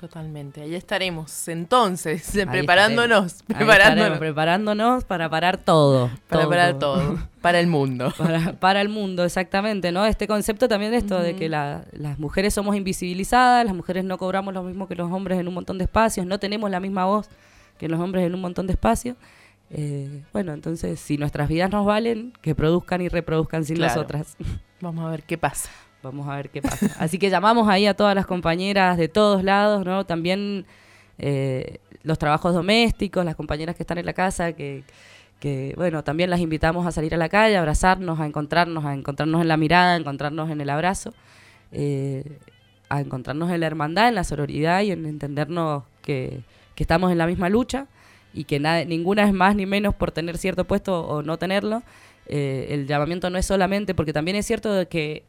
Totalmente. Ahí estaremos entonces, Ahí preparándonos preparándonos para parar todo. Para parar todo. Para el mundo. Para el mundo, exactamente, ¿no? Este concepto también de esto, de que las mujeres somos invisibilizadas, las mujeres no cobramos lo mismo que los hombres en un montón de espacios, no tenemos la misma voz que los hombres en un montón de espacios. Bueno, entonces, si nuestras vidas nos valen, que produzcan y reproduzcan sin nosotras. Vamos a ver qué pasa. Vamos a ver qué pasa. Así que llamamos ahí a todas las compañeras de todos lados, ¿no? También los trabajos domésticos, las compañeras que están en la casa, que bueno, también las invitamos a salir a la calle, a abrazarnos, a encontrarnos en la mirada, a encontrarnos en el abrazo, a encontrarnos en la hermandad, en la sororidad y en entendernos que estamos en la misma lucha y que ninguna es más ni menos por tener cierto puesto o no tenerlo. El llamamiento no es solamente, porque también es cierto de que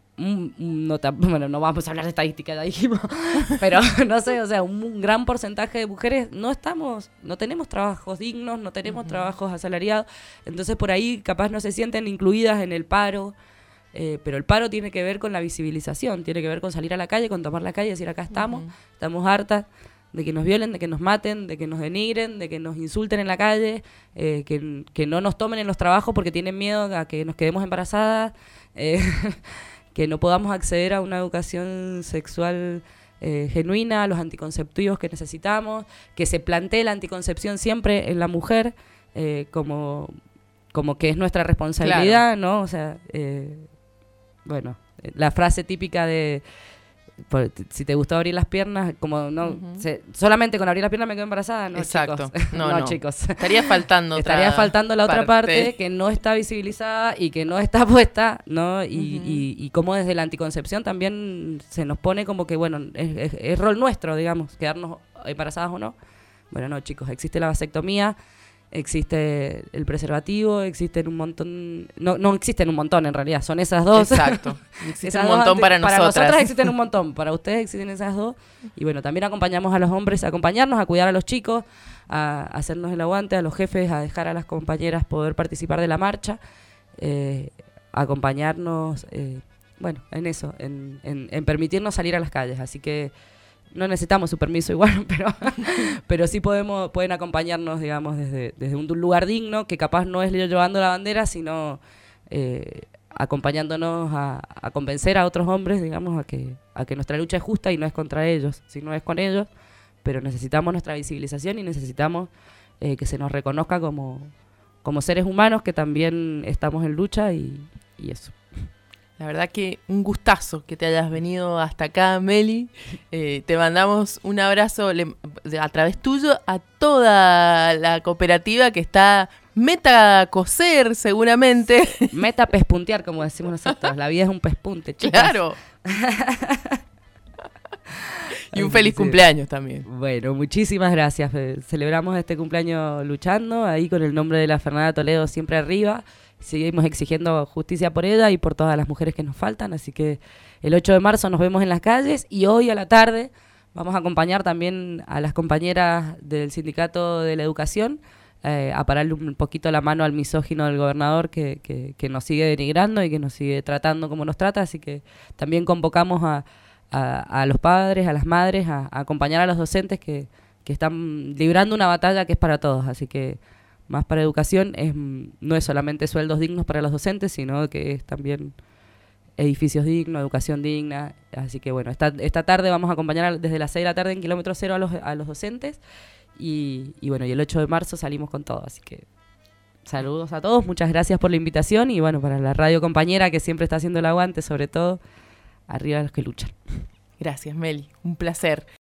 bueno, no vamos a hablar de estadística, ya dijimos, pero no sé, o sea, un gran porcentaje de mujeres no tenemos trabajos dignos, no tenemos trabajos asalariados, entonces por ahí capaz no se sienten incluidas en el paro, pero el paro tiene que ver con la visibilización, tiene que ver con salir a la calle, con tomar la calle y decir acá estamos hartas de que nos violen, de que nos maten, de que nos denigren, de que nos insulten en la calle, que no nos tomen en los trabajos porque tienen miedo a que nos quedemos embarazadas, que no podamos acceder a una educación sexual genuina, a los anticonceptivos que necesitamos, que se plantee la anticoncepción siempre en la mujer como que es nuestra responsabilidad, ¿no? O sea, bueno, la frase típica de si te gustó abrir las piernas, como no solamente con abrir las piernas me quedo embarazada, no. Exacto. Chicos. No, chicos. Estaría faltando la otra parte que no está visibilizada y que no está puesta, ¿no? Y como desde la anticoncepción también se nos pone como que, bueno, es rol nuestro, digamos, quedarnos embarazadas o no. Bueno, no, chicos, existe la vasectomía, existe el preservativo, existen un montón, no existen un montón en realidad, son esas dos. Exacto, existen un montón para nosotras. Para nosotras existen un montón, para ustedes existen esas dos. Y bueno, también acompañamos a los hombres a acompañarnos, a cuidar a los chicos, a hacernos el aguante, a los jefes, a dejar a las compañeras poder participar de la marcha, a acompañarnos, bueno, en eso, en permitirnos salir a las calles. Así que no necesitamos su permiso igual, pero sí pueden acompañarnos, digamos, desde un lugar digno, que capaz no es llevando la bandera, sino acompañándonos a convencer a otros hombres, digamos, a que nuestra lucha es justa y no es contra ellos, sino es con ellos, pero necesitamos nuestra visibilización y necesitamos que se nos reconozca como seres humanos que también estamos en lucha y eso. La verdad que un gustazo que te hayas venido hasta acá, Meli. Te mandamos un abrazo a través tuyo a toda la cooperativa que está meta coser seguramente. Meta pespuntear, como decimos nosotros. La vida es un pespunte, chicas. Claro. Y un feliz cumpleaños también. Bueno, muchísimas gracias. Celebramos este cumpleaños luchando, ahí con el nombre de la Fernanda Toledo siempre arriba. Seguimos exigiendo justicia por ella y por todas las mujeres que nos faltan, así que el 8 de marzo nos vemos en las calles y hoy a la tarde vamos a acompañar también a las compañeras del Sindicato de la Educación a pararle un poquito la mano al misógino del gobernador que nos sigue denigrando y que nos sigue tratando como nos trata, así que también convocamos a los padres, a las madres, a acompañar a los docentes que están librando una batalla que es para todos, así que Más para Educación no es solamente sueldos dignos para los docentes, sino que es también edificios dignos, educación digna. Así que bueno, esta tarde vamos a acompañar desde las 6 de la tarde en Kilómetro Cero a los docentes. Y bueno, y el 8 de marzo salimos con todo. Así que saludos a todos, muchas gracias por la invitación. Y bueno, para la radio compañera que siempre está haciendo el aguante, sobre todo, arriba los que luchan. Gracias, Meli, un placer.